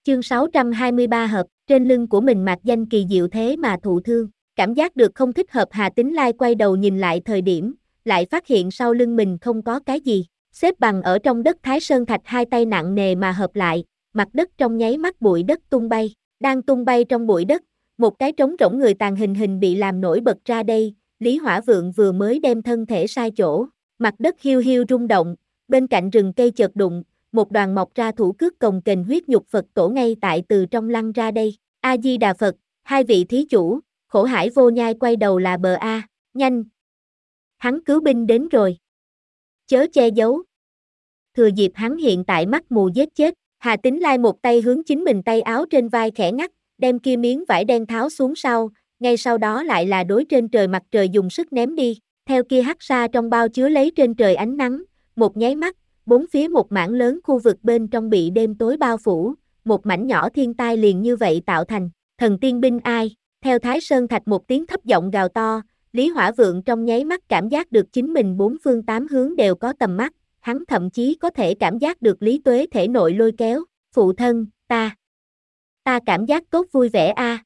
Chương 623 hợp, trên lưng của mình mạc danh kỳ diệu thế mà thụ thương, cảm giác được không thích hợp Hà Tín Lai quay đầu nhìn lại thời điểm, lại phát hiện sau lưng mình không có cái gì, xếp bằng ở trong đất Thái Sơn Thạch hai tay nặng nề mà hợp lại, mặt đất trong nháy mắt bụi đất tung bay, đang tung bay trong bụi đất, một cái trống rỗng người tàn hình bị làm nổi bật ra đây, Lý Hỏa Vượng vừa mới đem thân thể sai chỗ, mặt đất hiu hiu rung động, bên cạnh rừng cây chợt đụng, một đoàn mọc ra thủ cước cồng kềnh huyết nhục Phật tổ ngay tại từ trong lăn ra đây. A Di Đà Phật, hai vị thí chủ, Khổ Hải Vô Nhai quay đầu là bờ A, nhanh. Hắn cứu binh đến rồi. Chớ che giấu. Thừa dịp hắn hiện tại mắt mù giết chết, Hà Tín Lai một tay hướng chính mình tay áo trên vai khẽ ngắt, đem kia miếng vải đen tháo xuống sau, ngay sau đó lại là đối trên trời mặt trời dùng sức ném đi, theo kia hắc sa trong bao chứa lấy trên trời ánh nắng, một nháy mắt, bốn phía một mảng lớn khu vực bên trong bị đêm tối bao phủ, một mảnh nhỏ thiên tai liền như vậy tạo thành, thần tiên binh ai, theo Thái Sơn Thạch một tiếng thấp giọng gào to, Lý Hỏa Vượng trong nháy mắt cảm giác được chính mình bốn phương tám hướng đều có tầm mắt, hắn thậm chí có thể cảm giác được Lý Tuế thể nội lôi kéo, phụ thân, ta cảm giác tốt vui vẻ a.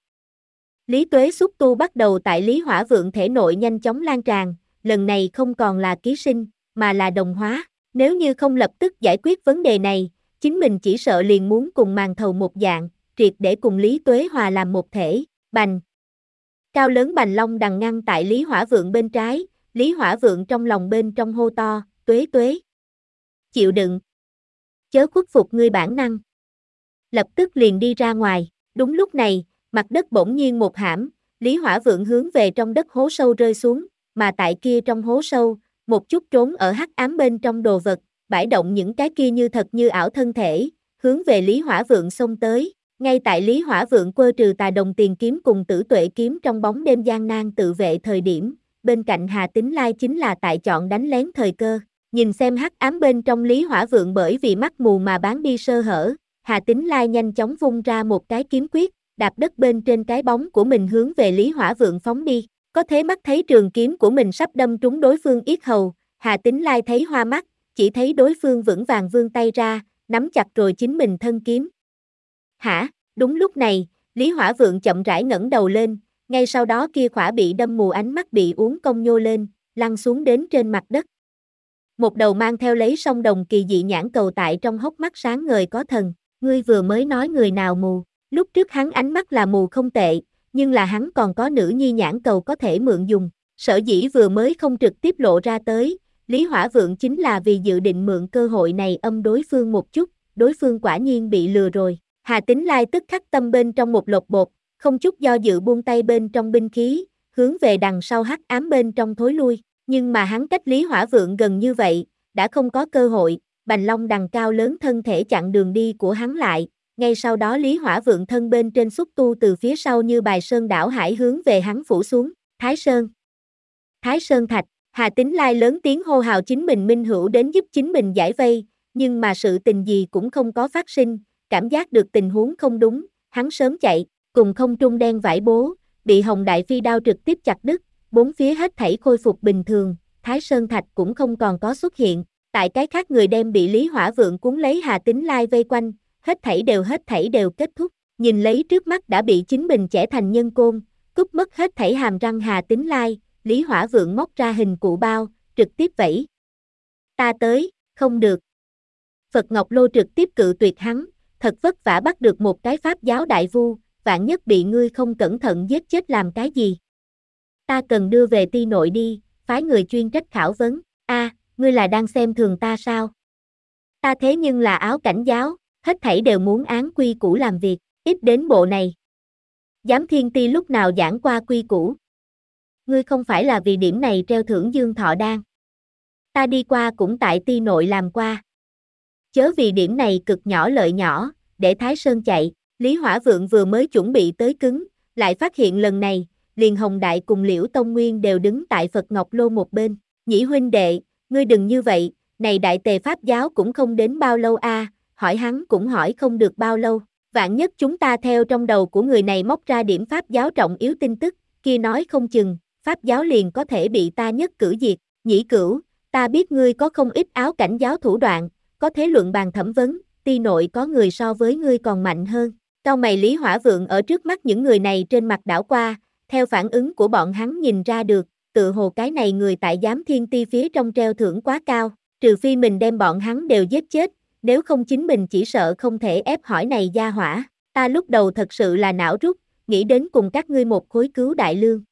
Lý Tuế xúc tu bắt đầu tại Lý Hỏa Vượng thể nội nhanh chóng lan tràn, lần này không còn là ký sinh, mà là đồng hóa. Nếu như không lập tức giải quyết vấn đề này, chính mình chỉ sợ liền muốn cùng màn thầu một dạng, triệt để cùng Lý Tuế hòa làm một thể, bành. Cao lớn bành long đằng ngăn tại Lý Hỏa Vượng bên trái, Lý Hỏa Vượng trong lòng bên trong hô to, Tuế Tuế. Chịu đựng. Chớ khuất phục ngươi bản năng. Lập tức liền đi ra ngoài, đúng lúc này, mặt đất bỗng nhiên một hãm, Lý Hỏa Vượng hướng về trong đất hố sâu rơi xuống, mà tại kia trong hố sâu, một chút trốn ở hắc ám bên trong đồ vật, bãi động những cái kia như thật như ảo thân thể, hướng về Lý Hỏa Vượng xông tới, ngay tại Lý Hỏa Vượng quơ trừ tà đồng tiền kiếm cùng tử tuệ kiếm trong bóng đêm gian nan tự vệ thời điểm, bên cạnh Hà Tín Lai chính là tại chọn đánh lén thời cơ, nhìn xem hắc ám bên trong Lý Hỏa Vượng bởi vì mắt mù mà bán đi sơ hở, Hà Tín Lai nhanh chóng vung ra một cái kiếm quyết, đạp đất bên trên cái bóng của mình hướng về Lý Hỏa Vượng phóng đi. Có thế mắt thấy trường kiếm của mình sắp đâm trúng đối phương yết hầu, Hà Tín Lai thấy hoa mắt, chỉ thấy đối phương vững vàng vươn tay ra, nắm chặt rồi chính mình thân kiếm. Hả? Đúng lúc này, Lý Hỏa Vượng chậm rãi ngẩng đầu lên, ngay sau đó kia khỏa bị đâm mù ánh mắt bị uốn cong nhô lên, lăn xuống đến trên mặt đất. Một đầu mang theo lấy song đồng kỳ dị nhãn cầu tại trong hốc mắt sáng ngời có thần, ngươi vừa mới nói người nào mù, lúc trước hắn ánh mắt là mù không tệ, nhưng là hắn còn có nữ nhi nhãn cầu có thể mượn dùng, sở dĩ vừa mới không trực tiếp lộ ra tới, Lý Hỏa Vượng chính là vì dự định mượn cơ hội này âm đối phương một chút, đối phương quả nhiên bị lừa rồi. Hà Tín Lai tức khắc tâm bên trong một lột bột, không chút do dự buông tay bên trong binh khí, hướng về đằng sau hắc ám bên trong thối lui, nhưng mà hắn cách Lý Hỏa Vượng gần như vậy, đã không có cơ hội, bành long đằng cao lớn thân thể chặn đường đi của hắn lại, ngay sau đó Lý Hỏa Vượng thân bên trên xúc tu từ phía sau như bài sơn đảo hải hướng về hắn phủ xuống, Thái Sơn Thạch, Hà Tín Lai lớn tiếng hô hào chính mình minh hữu đến giúp chính mình giải vây, nhưng mà sự tình gì cũng không có phát sinh, cảm giác được tình huống không đúng, hắn sớm chạy, cùng không trung đen vải bố, bị Hồng Đại Phi đao trực tiếp chặt đứt, bốn phía hết thảy khôi phục bình thường, Thái Sơn Thạch cũng không còn có xuất hiện, tại cái khác người đem bị Lý Hỏa Vượng cuốn lấy Hà Tín Lai vây quanh, hết thảy đều kết thúc, nhìn lấy trước mắt đã bị chính mình chẻ thành nhân côn, cúp mất hết thảy hàm răng Hà Tín Lai, Lý Hỏa Vượng móc ra hình cụ bao, trực tiếp vẫy. Ta tới, không được. Phật Ngọc Lô trực tiếp cự tuyệt hắn, thật vất vả bắt được một cái pháp giáo đại vu, vạn nhất bị ngươi không cẩn thận giết chết làm cái gì. Ta cần đưa về ti nội đi, phái người chuyên trách khảo vấn, ngươi là đang xem thường ta sao? Ta thế nhưng là áo cảnh giáo, hết thảy đều muốn án quy củ làm việc, ít đến bộ này. Giám thiên ti lúc nào giảng qua quy củ? Ngươi không phải là vì điểm này treo thưởng Dương Thọ Đan. Ta đi qua cũng tại ti nội làm qua. Chớ vì điểm này cực nhỏ lợi nhỏ, để Thái Sơn chạy, Lý Hỏa Vượng vừa mới chuẩn bị tới cứng, lại phát hiện lần này, liền Hồng Đại cùng Liễu Tông Nguyên đều đứng tại Phật Ngọc Lô một bên, Nhĩ huynh đệ, ngươi đừng như vậy, này đại tề pháp giáo cũng không đến bao lâu hỏi hắn cũng hỏi không được bao lâu, vạn nhất chúng ta theo trong đầu của người này móc ra điểm pháp giáo trọng yếu tin tức, kia nói không chừng, pháp giáo liền có thể bị ta nhất cử diệt, Nhĩ Cửu, ta biết ngươi có không ít áo cảnh giáo thủ đoạn, có thế luận bàn thẩm vấn, ti nội có người so với ngươi còn mạnh hơn. Cau mày Lý Hỏa Vượng ở trước mắt những người này trên mặt đảo qua, theo phản ứng của bọn hắn nhìn ra được, tự hồ cái này người tại giám thiên ti phía trong treo thưởng quá cao, trừ phi mình đem bọn hắn đều giết chết, nếu không chính mình chỉ sợ không thể ép hỏi này gia hỏa. Ta lúc đầu thật sự là não rút, nghĩ đến cùng các ngươi một khối cứu đại lương.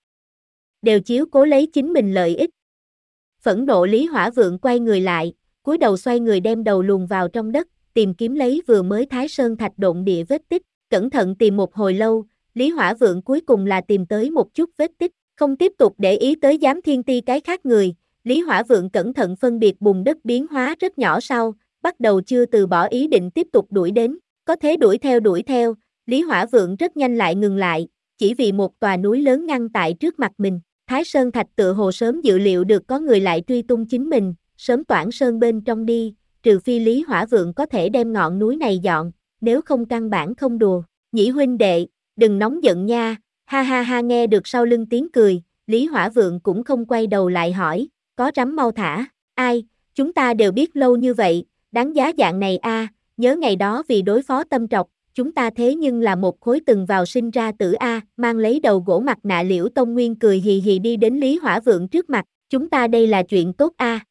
Đều chiếu cố lấy chính mình lợi ích. Phẫn nộ Lý Hỏa Vượng quay người lại, cúi đầu xoay người đem đầu luồn vào trong đất, tìm kiếm lấy vừa mới Thái Sơn Thạch độn địa vết tích, cẩn thận tìm một hồi lâu, Lý Hỏa Vượng cuối cùng là tìm tới một chút vết tích, không tiếp tục để ý tới giám thiên ti cái khác người, Lý Hỏa Vượng cẩn thận phân biệt bùn đất biến hóa rất nhỏ sau, bắt đầu chưa từ bỏ ý định tiếp tục đuổi đến, có thế đuổi theo, Lý Hỏa Vượng rất nhanh lại ngừng lại, chỉ vì một tòa núi lớn ngăn tại trước mặt mình, Thái Sơn Thạch tựa hồ sớm dự liệu được có người lại truy tung chính mình, sớm toản sơn bên trong đi, trừ phi Lý Hỏa Vượng có thể đem ngọn núi này dọn, nếu không căn bản không đùa. Nhĩ huynh đệ, đừng nóng giận nha, ha ha ha nghe được sau lưng tiếng cười, Lý Hỏa Vượng cũng không quay đầu lại hỏi, có rắm mau thả, ai, chúng ta đều biết lâu như vậy, đáng giá dạng này a, nhớ ngày đó vì đối phó Tâm Trọc, chúng ta thế nhưng là một khối từng vào sinh ra tử a, mang lấy đầu gỗ mặt nạ Liễu Tông Nguyên cười hì hì đi đến Lý Hỏa Vượng trước mặt, chúng ta đây là chuyện tốt a.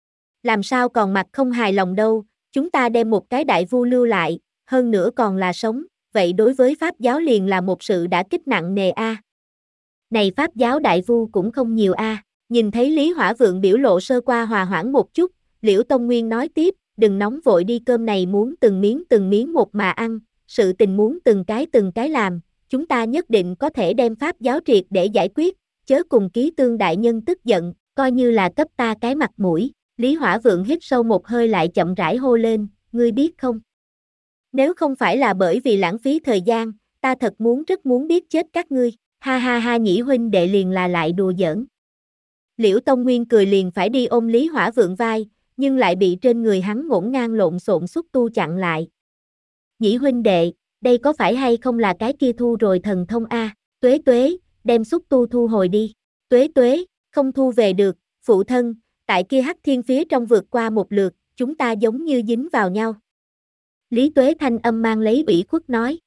Làm sao còn mặt không hài lòng đâu, chúng ta đem một cái đại vu lưu lại, hơn nữa còn là sống, vậy đối với Pháp giáo liền là một sự đả kích nặng nề a. Này Pháp giáo đại vu cũng không nhiều a. Nhìn thấy Lý Hỏa Vượng biểu lộ sơ qua hòa hoãn một chút, Liễu Tông Nguyên nói tiếp, đừng nóng vội đi, cơm này muốn từng miếng một mà ăn, sự tình muốn từng cái làm, chúng ta nhất định có thể đem Pháp giáo triệt để giải quyết, chớ cùng Ký Tương đại nhân tức giận, coi như là cấp ta cái mặt mũi. Lý Hỏa Vượng hít sâu một hơi lại chậm rãi hô lên, ngươi biết không? Nếu không phải là bởi vì lãng phí thời gian, ta thật rất muốn biết chết các ngươi, ha ha ha Nhĩ huynh đệ liền là lại đùa giỡn. Liễu Tông Nguyên cười liền phải đi ôm Lý Hỏa Vượng vai, nhưng lại bị trên người hắn ngổn ngang lộn xộn xúc tu chặn lại. Nhĩ huynh đệ, đây có phải hay không là cái kia thu rồi thần thông a? Tuế tuế, đem xúc tu thu hồi đi. Tuế tuế, không thu về được, phụ thân, tại kia Hắc Thiên phía trong vượt qua một lượt, chúng ta giống như dính vào nhau. Lý Tuế thanh âm mang lấy ủy khuất nói.